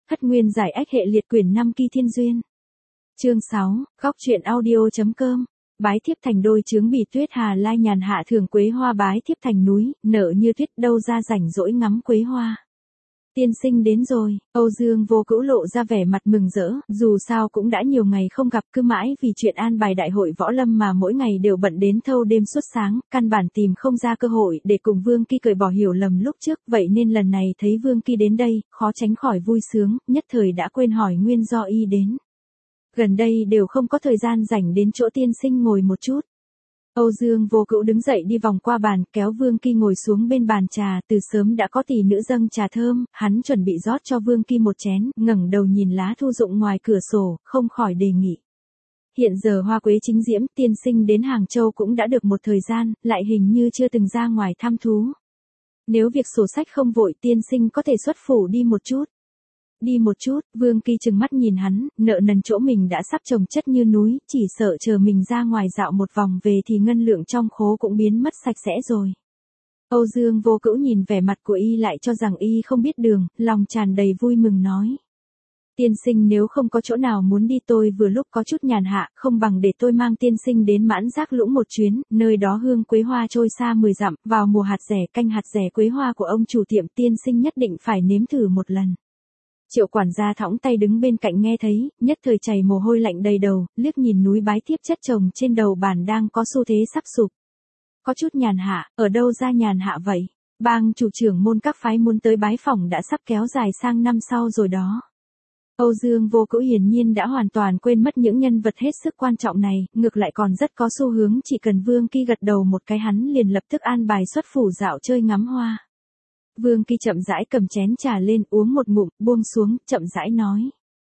Hất Nguyên giải ách hệ liệt quyển 5 Kỳ Thiên Duyên. Chương 6, góc truyện audio.com. Bái thiếp thành đôi chướng bị tuyết hà lai nhàn hạ thường quế hoa bái thiếp thành núi, nở như tuyết đâu ra rảnh rỗi ngắm quế hoa. Tiên sinh đến rồi, Âu Dương Vô Cữu lộ ra vẻ mặt mừng rỡ, dù sao cũng đã nhiều ngày không gặp, cứ mãi vì chuyện an bài đại hội võ lâm mà mỗi ngày đều bận đến thâu đêm suốt sáng, căn bản tìm không ra cơ hội để cùng Vương Kỳ cởi bỏ hiểu lầm lúc trước, vậy nên lần này thấy Vương Kỳ đến đây, khó tránh khỏi vui sướng, nhất thời đã quên hỏi nguyên do y đến. Gần đây đều không có thời gian rảnh đến chỗ tiên sinh ngồi một chút. Âu Dương Vô Cữu đứng dậy đi vòng qua bàn, kéo Vương Kỳ ngồi xuống bên bàn trà, từ sớm đã có tỷ nữ dâng trà thơm, hắn chuẩn bị rót cho Vương Kỳ một chén, ngẩng đầu nhìn lá thu rụng ngoài cửa sổ, không khỏi đề nghị. Hiện giờ hoa quế chính diễm, tiên sinh đến Hàng Châu cũng đã được một thời gian, lại hình như chưa từng ra ngoài thăm thú. Nếu việc sổ sách không vội, tiên sinh có thể xuất phủ đi một chút. Đi một chút, Vương Kỳ trừng mắt nhìn hắn, nợ nần chỗ mình đã sắp chồng chất như núi, chỉ sợ chờ mình ra ngoài dạo một vòng về thì ngân lượng trong khố cũng biến mất sạch sẽ rồi. Âu Dương Vô Cữu nhìn vẻ mặt của y lại cho rằng y không biết đường, lòng tràn đầy vui mừng nói. Tiên sinh nếu không có chỗ nào muốn đi tôi vừa lúc có chút nhàn hạ, không bằng để tôi mang tiên sinh đến Mãn Giác Lũng một chuyến, nơi đó hương quế hoa trôi xa 10 dặm, vào mùa hạt rẻ canh hạt rẻ quế hoa của ông chủ tiệm tiên sinh nhất định phải nếm thử một lần. Triệu quản gia thõng tay đứng bên cạnh nghe thấy, nhất thời chảy mồ hôi lạnh đầy đầu, liếc nhìn núi bái thiếp chất chồng trên đầu bàn đang có xu thế sắp sụp. Có chút nhàn hạ, ở đâu ra nhàn hạ vậy? Bang chủ trưởng môn các phái muốn tới bái phỏng đã sắp kéo dài sang năm sau rồi đó. Âu Dương Vô Cữu hiển nhiên đã hoàn toàn quên mất những nhân vật hết sức quan trọng này, ngược lại còn rất có xu hướng chỉ cần Vương Kỳ gật đầu một cái hắn liền lập tức an bài xuất phủ dạo chơi ngắm hoa. Vương Kỳ chậm rãi cầm chén trà lên uống một ngụm, buông xuống, chậm rãi nói.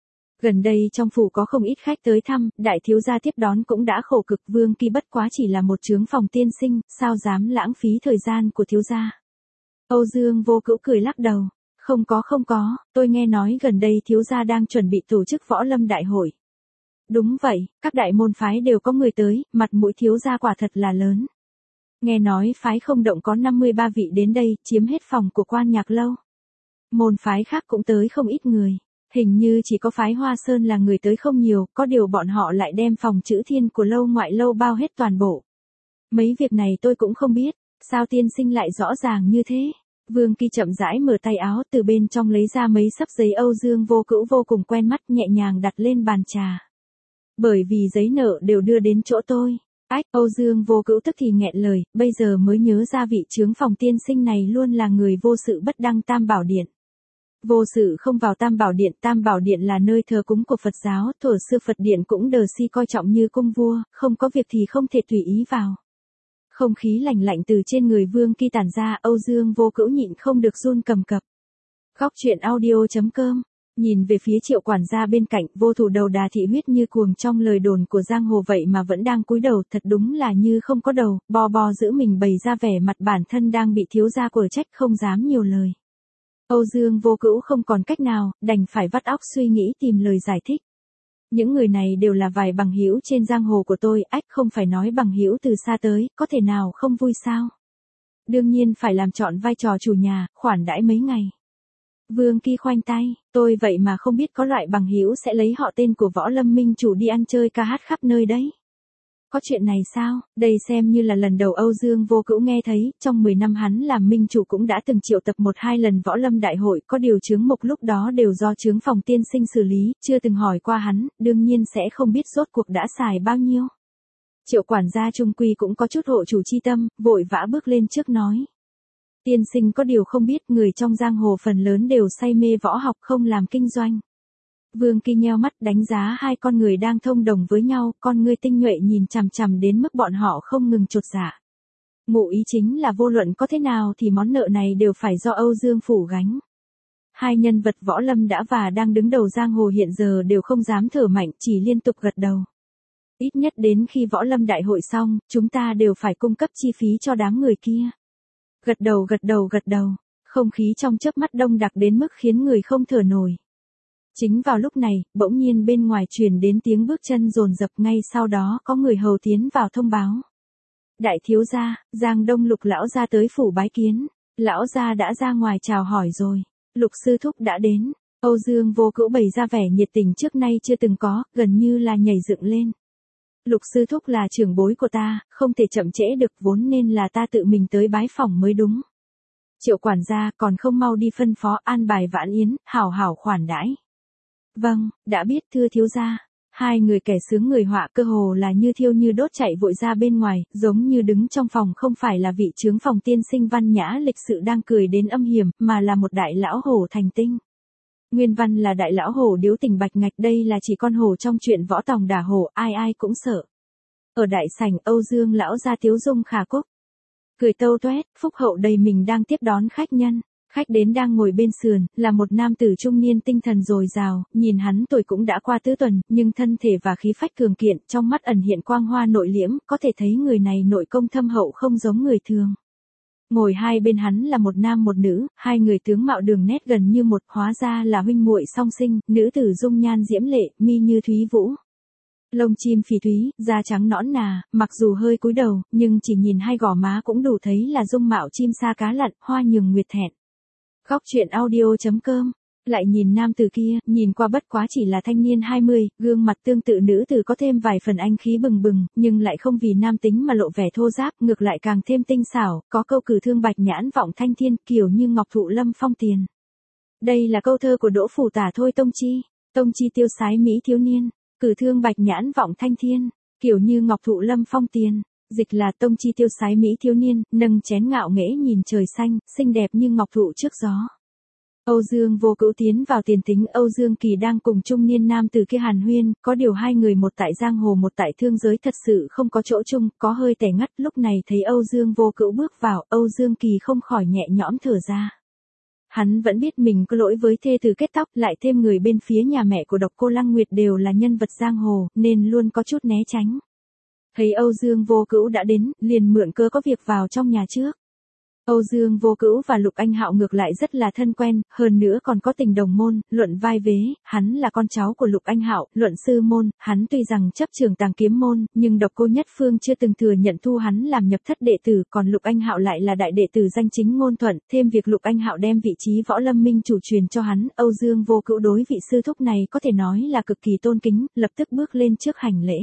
Gần đây trong phủ có không ít khách tới thăm, đại thiếu gia tiếp đón cũng đã khổ cực, Vương Kỳ bất quá chỉ là một trướng phòng tiên sinh, sao dám lãng phí thời gian của thiếu gia. Âu Dương Vô Cữu cười lắc đầu. Không có, tôi nghe nói gần đây thiếu gia đang chuẩn bị tổ chức võ lâm đại hội. Đúng vậy, các đại môn phái đều có người tới, mặt mũi thiếu gia quả thật là lớn. Nghe nói phái Không Động có 53 vị đến đây, chiếm hết phòng của Quan Nhạc Lâu. Môn phái khác cũng tới không ít người. Hình như chỉ có phái Hoa Sơn là người tới không nhiều, có điều bọn họ lại đem phòng Chữ Thiên của Lâu Ngoại Lâu bao hết toàn bộ. Mấy việc này tôi cũng không biết, sao tiên sinh lại rõ ràng như thế? Vương Kỳ chậm rãi mở tay áo, từ bên trong lấy ra mấy xấp giấy Âu Dương Vô Cữu vô cùng quen mắt, nhẹ nhàng đặt lên bàn trà. Bởi vì giấy nợ đều đưa đến chỗ tôi. Âu Dương Vô Cữu tức thì nghẹn lời, bây giờ mới nhớ ra vị chướng phòng tiên sinh này luôn là người vô sự bất đăng Tam Bảo Điện. Vô sự không vào Tam Bảo Điện là nơi thờ cúng của Phật giáo, thuở xưa Phật Điện cũng đờ si coi trọng như cung vua, không có việc thì không thể tùy ý vào. Không khí lạnh lạnh từ trên người Vương Kỳ tản ra, Âu Dương Vô Cữu nhịn không được run cầm cập. Góc truyện audio.com. Nhìn về phía Triệu quản gia bên cạnh, vô thủ đầu đà thị huyết như cuồng trong lời đồn của giang hồ vậy mà vẫn đang cúi đầu, thật đúng là như không có đầu, bo giữ mình bày ra vẻ mặt bản thân đang bị thiếu gia quở trách không dám nhiều lời. Âu Dương Vô Cữu không còn cách nào, đành phải vắt óc suy nghĩ tìm lời giải thích. Những người này đều là vài bằng hữu trên giang hồ của tôi, không phải nói bằng hữu từ xa tới, có thể nào không vui sao? Đương nhiên phải làm trọn vai trò chủ nhà, khoản đãi mấy ngày. Vương Kỳ khoanh tay, tôi vậy mà không biết có loại bằng hữu sẽ lấy họ tên của võ lâm minh chủ đi ăn chơi ca hát khắp nơi đấy. Có chuyện này sao? Đây xem như là lần đầu Âu Dương Vô Cữu nghe thấy, trong 10 năm hắn làm minh chủ cũng đã từng triệu tập 1-2 lần võ lâm đại hội, có điều chướng mục lúc đó đều do chướng phòng tiên sinh xử lý, chưa từng hỏi qua hắn, đương nhiên sẽ không biết rốt cuộc đã xài bao nhiêu. Triệu quản gia trung quy cũng có chút hộ chủ chi tâm, vội vã bước lên trước nói. Tiên sinh có điều không biết, người trong giang hồ phần lớn đều say mê võ học không làm kinh doanh. Vương Kỳ nheo mắt đánh giá hai con người đang thông đồng với nhau, con ngươi tinh nhuệ nhìn chằm chằm đến mức bọn họ không ngừng chột dạ. Ngụ ý chính là vô luận có thế nào thì món nợ này đều phải do Âu Dương phủ gánh. Hai nhân vật võ lâm đã và đang đứng đầu giang hồ hiện giờ đều không dám thở mạnh, chỉ liên tục gật đầu. Ít nhất đến khi võ lâm đại hội xong, chúng ta đều phải cung cấp chi phí cho đám người kia. Gật đầu, không khí trong chớp mắt đông đặc đến mức khiến người không thở nổi. Chính vào lúc này, bỗng nhiên bên ngoài truyền đến tiếng bước chân dồn dập, ngay sau đó có người hầu tiến vào thông báo. Đại thiếu gia, Giang Đông Lục lão gia tới phủ bái kiến. Lão gia đã ra ngoài chào hỏi rồi. Lục sư thúc đã đến. Âu Dương Vô Cữu bày ra vẻ nhiệt tình trước nay chưa từng có, gần như là nhảy dựng lên. Lục sư thúc là trưởng bối của ta, không thể chậm trễ được, vốn nên là ta tự mình tới bái phỏng mới đúng. Triệu quản gia còn không mau đi phân phó an bài vãn yến, hảo hảo khoản đãi. Vâng, đã biết thưa thiếu gia. Hai người kẻ sướng người họa cơ hồ là như thiêu như đốt chạy vội ra bên ngoài, giống như đứng trong phòng không phải là vị trướng phòng tiên sinh văn nhã lịch sự đang cười đến âm hiểm, mà là một đại lão hổ thành tinh. Nguyên văn là đại lão hổ điếu tình bạch ngạch, đây là chỉ con hổ trong chuyện võ tòng đả hổ, ai ai cũng sợ. Ở đại sảnh, Âu Dương lão gia tiếu dung khả cúc, cười tâu toét, phúc hậu đầy mình đang tiếp đón khách nhân. Khách đến đang ngồi bên sườn, là một nam tử trung niên tinh thần dồi dào, nhìn hắn tuổi cũng đã qua tứ tuần, nhưng thân thể và khí phách cường kiện, trong mắt ẩn hiện quang hoa nội liễm, có thể thấy người này nội công thâm hậu không giống người thường. Ngồi hai bên hắn là một nam một nữ, hai người tướng mạo đường nét gần như một, hóa ra là huynh muội song sinh, nữ tử dung nhan diễm lệ, mi như thúy vũ. Lông chim phỉ thúy, da trắng nõn nà, mặc dù hơi cúi đầu, nhưng chỉ nhìn hai gò má cũng đủ thấy là dung mạo chim sa cá lặn, hoa nhường nguyệt thẹn. Góc truyện audio.com. Lại nhìn nam tử kia, nhìn qua bất quá chỉ là thanh niên 20, gương mặt tương tự nữ tử có thêm vài phần anh khí bừng bừng, nhưng lại không vì nam tính mà lộ vẻ thô ráp, ngược lại càng thêm tinh xảo, có câu cử thương bạch nhãn vọng thanh thiên, kiểu như ngọc thụ lâm phong tiền. Đây là câu thơ của Đỗ Phủ Tả thôi Tông Chi tiêu sái mỹ thiếu niên, cử thương bạch nhãn vọng thanh thiên, kiểu như ngọc thụ lâm phong tiền. Dịch là Tông Chi tiêu sái mỹ thiếu niên, nâng chén ngạo nghễ nhìn trời xanh, xinh đẹp như ngọc thụ trước gió. Âu Dương Vô Cữu tiến vào tiền tính, Âu Dương Kỳ đang cùng trung niên nam tử kia hàn huyên, có điều hai người một tại giang hồ một tại thương giới thật sự không có chỗ chung, có hơi tẻ ngắt, lúc này thấy Âu Dương Vô Cữu bước vào, Âu Dương Kỳ không khỏi nhẹ nhõm thở ra. Hắn vẫn biết mình có lỗi với thê tử kết tóc, lại thêm người bên phía nhà mẹ của Độc Cô Lăng Nguyệt đều là nhân vật giang hồ, nên luôn có chút né tránh. Thấy Âu Dương Vô Cữu đã đến, liền mượn cớ có việc vào trong nhà trước. Âu Dương Vô Cữu và Lục Anh Hạo ngược lại rất là thân quen, hơn nữa còn có tình đồng môn, luận vai vế, hắn là con cháu của Lục Anh Hạo, luận sư môn, hắn tuy rằng chấp trường Tàng Kiếm môn, nhưng Độc Cô Nhất Phương chưa từng thừa nhận thu hắn làm nhập thất đệ tử, còn Lục Anh Hạo lại là đại đệ tử danh chính ngôn thuận, thêm việc Lục Anh Hạo đem vị trí võ lâm minh chủ truyền cho hắn, Âu Dương Vô Cữu đối vị sư thúc này có thể nói là cực kỳ tôn kính, lập tức bước lên trước hành lễ.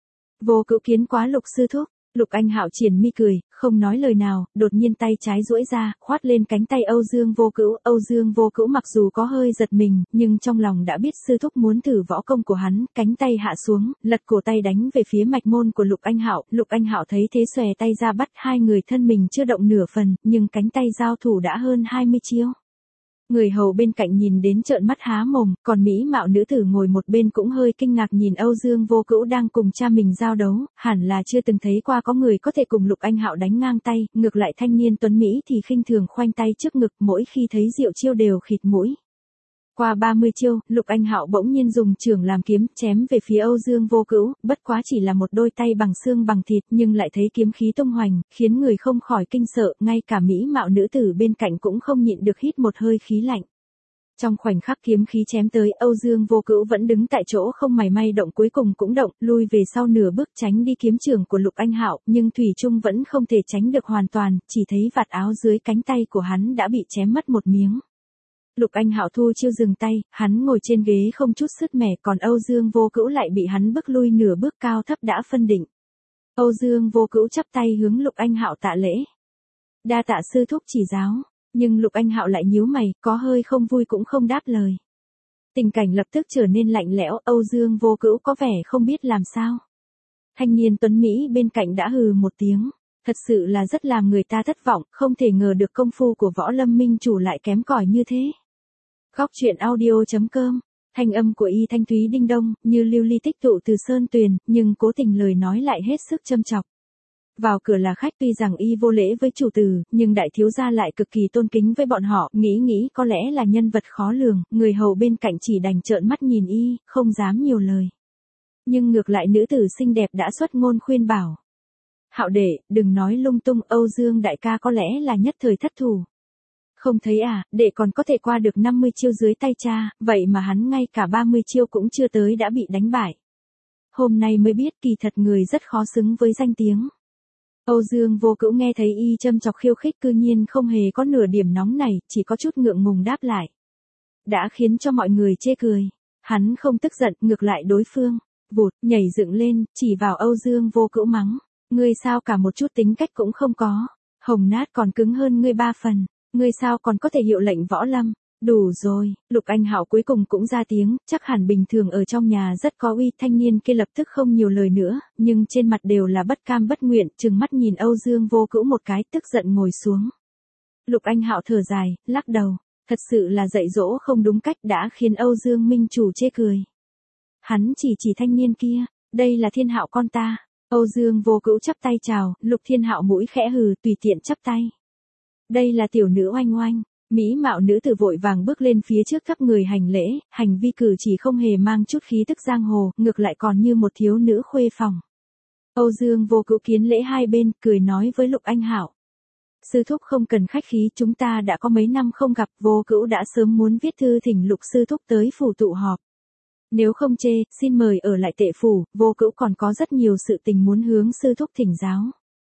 Vô Cữu kiến quá Lục sư thúc. Lục Anh Hạo triển mi cười, không nói lời nào, đột nhiên tay trái duỗi ra, khoát lên cánh tay Âu Dương Vô Cữu. Âu Dương Vô Cữu mặc dù có hơi giật mình, nhưng trong lòng đã biết sư thúc muốn thử võ công của hắn, cánh tay hạ xuống, lật cổ tay đánh về phía mạch môn của Lục Anh Hạo. Lục Anh Hạo thấy thế xòe tay ra bắt, hai người thân mình chưa động nửa phần, nhưng cánh tay giao thủ đã hơn 20 chiêu. Người hầu bên cạnh nhìn đến trợn mắt há mồm, còn mỹ mạo nữ tử ngồi một bên cũng hơi kinh ngạc nhìn Âu Dương Vô Cữu đang cùng cha mình giao đấu, hẳn là chưa từng thấy qua có người có thể cùng Lục Anh Hạo đánh ngang tay, ngược lại thanh niên tuấn Mỹ thì khinh thường khoanh tay trước ngực, mỗi khi thấy diệu chiêu đều khịt mũi. Qua 30 chiêu, Lục Anh Hạo bỗng nhiên dùng chưởng làm kiếm, chém về phía Âu Dương Vô Cữu, bất quá chỉ là một đôi tay bằng xương bằng thịt, nhưng lại thấy kiếm khí tung hoành, khiến người không khỏi kinh sợ, ngay cả mỹ mạo nữ tử bên cạnh cũng không nhịn được hít một hơi khí lạnh. Trong khoảnh khắc kiếm khí chém tới, Âu Dương Vô Cữu vẫn đứng tại chỗ không mảy may động, cuối cùng cũng động, lui về sau nửa bước tránh đi kiếm chưởng của Lục Anh Hạo, nhưng thủy chung vẫn không thể tránh được hoàn toàn, chỉ thấy vạt áo dưới cánh tay của hắn đã bị chém mất một miếng. Lục Anh Hạo thu chiêu dừng tay, hắn ngồi trên ghế không chút sứt mẻ, còn Âu Dương Vô Cữu lại bị hắn bước lui nửa bước, cao thấp đã phân định. Âu Dương Vô Cữu chắp tay hướng Lục Anh Hạo tạ lễ. Đa tạ sư thúc chỉ giáo, nhưng Lục Anh Hạo lại nhíu mày, có hơi không vui cũng không đáp lời. Tình cảnh lập tức trở nên lạnh lẽo, Âu Dương Vô Cữu có vẻ không biết làm sao. Thanh niên tuấn Mỹ bên cạnh đã hừ một tiếng. Thật sự là rất làm người ta thất vọng, không thể ngờ được công phu của võ lâm minh chủ lại kém cỏi như thế. Góc truyện audio.com. Thanh âm của Y Thanh Thúy đinh đông, như lưu ly tích tụ từ sơn tuyền, nhưng cố tình lời nói lại hết sức châm chọc. Vào cửa là khách, tuy rằng Y vô lễ với chủ tử, nhưng đại thiếu gia lại cực kỳ tôn kính với bọn họ, nghĩ có lẽ là nhân vật khó lường, người hầu bên cạnh chỉ đành trợn mắt nhìn Y, không dám nhiều lời. Nhưng ngược lại nữ tử xinh đẹp đã xuất ngôn khuyên bảo. Hạo đệ, đừng nói lung tung, Âu Dương đại ca có lẽ là nhất thời thất thủ. Không thấy à, đệ còn có thể qua được 50 chiêu dưới tay cha, vậy mà hắn ngay cả 30 chiêu cũng chưa tới đã bị đánh bại. Hôm nay mới biết kỳ thật người rất khó xứng với danh tiếng. Âu Dương Vô Cữu nghe thấy Y châm chọc khiêu khích cư nhiên không hề có nửa điểm nóng này, chỉ có chút ngượng ngùng đáp lại. đã khiến cho mọi người chê cười. Hắn không tức giận, ngược lại đối phương, vụt, nhảy dựng lên, chỉ vào Âu Dương Vô Cữu mắng. Ngươi sao cả một chút tính cách cũng không có. Hồng Nát còn cứng hơn ngươi 3 phần. Ngươi sao còn có thể hiệu lệnh võ lâm. Đủ rồi, Lục Anh Hạo cuối cùng cũng ra tiếng, chắc hẳn bình thường ở trong nhà rất có uy. Thanh niên kia lập tức không nhiều lời nữa, nhưng trên mặt đều là bất cam bất nguyện, trừng mắt nhìn Âu Dương Vô Cữu một cái, tức giận ngồi xuống. Lục Anh Hạo thở dài, lắc đầu, thật sự là dạy dỗ không đúng cách đã khiến Âu Dương Minh Chủ chê cười. Hắn chỉ thanh niên kia, đây là Thiên Hạo con ta. Âu Dương Vô Cữu chắp tay chào, Lục Thiên Hạo mũi khẽ hừ, tùy tiện chắp tay. Đây là tiểu nữ Oanh Oanh. Mỹ mạo nữ tử vội vàng bước lên phía trước thấp người hành lễ, hành vi cử chỉ không hề mang chút khí tức giang hồ, ngược lại còn như một thiếu nữ khuê phòng. Âu Dương Vô Cữu kiến lễ hai bên, cười nói với Lục Anh Hạo. Sư thúc không cần khách khí, chúng ta đã có mấy năm không gặp, Vô Cữu đã sớm muốn viết thư thỉnh Lục sư thúc tới phủ tụ họp. Nếu không chê, xin mời ở lại Tệ phủ, Vô Cữu còn có rất nhiều sự tình muốn hướng sư thúc thỉnh giáo.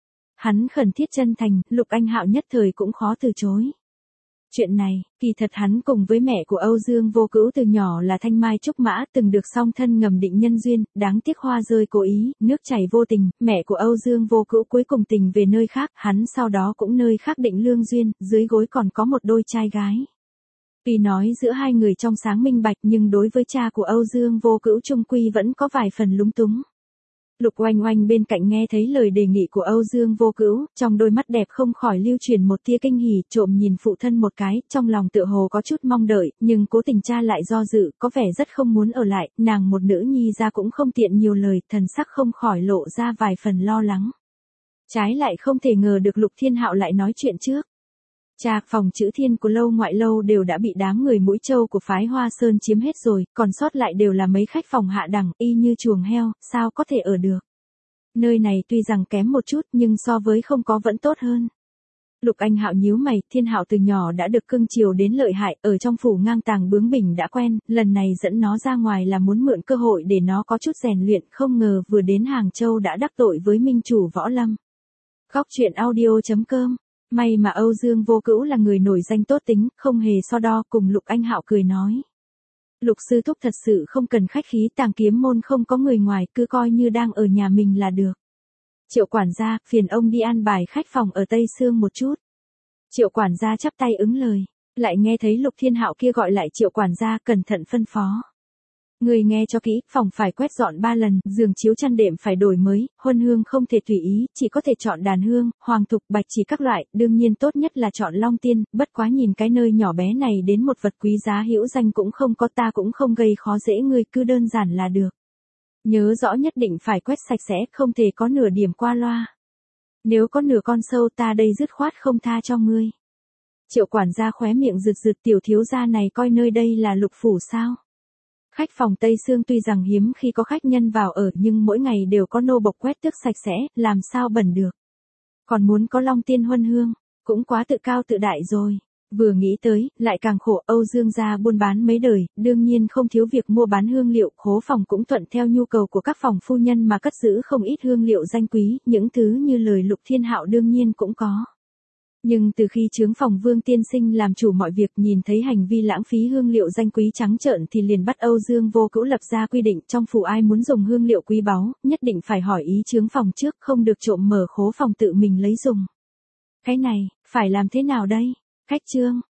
Hắn khẩn thiết chân thành, Lục Anh Hạo nhất thời cũng khó từ chối. Chuyện này, kỳ thật hắn cùng với mẹ của Âu Dương Vô Cữu từ nhỏ là thanh mai trúc mã, từng được song thân ngầm định nhân duyên, đáng tiếc hoa rơi cố ý, nước chảy vô tình, mẹ của Âu Dương Vô Cữu cuối cùng tình về nơi khác, hắn sau đó cũng nơi khác định lương duyên, dưới gối còn có một đôi trai gái. Tuy nói giữa hai người trong sáng minh bạch nhưng đối với cha của Âu Dương Vô Cữu trung quy vẫn có vài phần lúng túng. Lục Oanh Oanh bên cạnh nghe thấy lời đề nghị của Âu Dương Vô Cữu, trong đôi mắt đẹp không khỏi lưu truyền một tia kinh hỉ, trộm nhìn phụ thân một cái, trong lòng tựa hồ có chút mong đợi, nhưng cố tình cha lại do dự, có vẻ rất không muốn ở lại, nàng một nữ nhi ra cũng không tiện nhiều lời, thần sắc không khỏi lộ ra vài phần lo lắng. Trái lại không thể ngờ được Lục Thiên Hạo lại nói chuyện trước. Cha, phòng chữ Thiên của lâu ngoại lâu đều đã bị đám người Mũi Châu của phái Hoa Sơn chiếm hết rồi, còn sót lại đều là mấy khách phòng hạ đẳng, y như chuồng heo, sao có thể ở được. Nơi này tuy rằng kém một chút nhưng so với không có vẫn tốt hơn. Lục Anh Hạo nhíu mày, Thiên Hạo từ nhỏ đã được cưng chiều đến lợi hại, ở trong phủ ngang tàng bướng bỉnh đã quen, lần này dẫn nó ra ngoài là muốn mượn cơ hội để nó có chút rèn luyện, không ngờ vừa đến Hàng Châu đã đắc tội với minh chủ võ lâm. Góc truyện audio.com. May mà Âu Dương Vô Cữu là người nổi danh tốt tính, không hề so đo, cùng Lục Anh Hạo cười nói. Lục sư thúc thật sự không cần khách khí, Tàng Kiếm môn không có người ngoài, cứ coi như đang ở nhà mình là được. Triệu quản gia, phiền ông đi an bài khách phòng ở Tây Sương một chút. Triệu quản gia chắp tay ứng lời, lại nghe thấy Lục Thiên Hạo kia gọi lại Triệu quản gia, cẩn thận phân phó. Người nghe cho kỹ, phòng phải quét dọn 3 lần, giường chiếu chăn đệm phải đổi mới, huân hương không thể tùy ý, chỉ có thể chọn đàn hương, hoàng thục, bạch chỉ các loại, đương nhiên tốt nhất là chọn long tiên, bất quá nhìn cái nơi nhỏ bé này đến một vật quý giá hữu danh cũng không có, ta cũng không gây khó dễ ngươi, cứ đơn giản là được. Nhớ rõ nhất định phải quét sạch sẽ, không thể có nửa điểm qua loa. Nếu có nửa con sâu ta đây dứt khoát không tha cho ngươi. Triệu quản gia khóe miệng rực rực, tiểu thiếu gia này coi nơi đây là lục phủ sao? Khách phòng Tây Sương tuy rằng hiếm khi có khách nhân vào ở nhưng mỗi ngày đều có nô bộc quét tước sạch sẽ, làm sao bẩn được. Còn muốn có long tiên huân hương, cũng quá tự cao tự đại rồi. Vừa nghĩ tới, lại càng khổ. Âu Dương gia buôn bán mấy đời, đương nhiên không thiếu việc mua bán hương liệu, khố phòng cũng thuận theo nhu cầu của các phòng phu nhân mà cất giữ không ít hương liệu danh quý, những thứ như lời Lục Thiên Hạo đương nhiên cũng có. Nhưng từ khi chướng phòng Vương tiên sinh làm chủ mọi việc, nhìn thấy hành vi lãng phí hương liệu danh quý trắng trợn thì liền bắt Âu Dương Vô Cữu lập ra quy định, trong phủ ai muốn dùng hương liệu quý báu, nhất định phải hỏi ý chướng phòng trước, không được trộm mở khố phòng tự mình lấy dùng. Cái này, phải làm thế nào đây? Khách trương,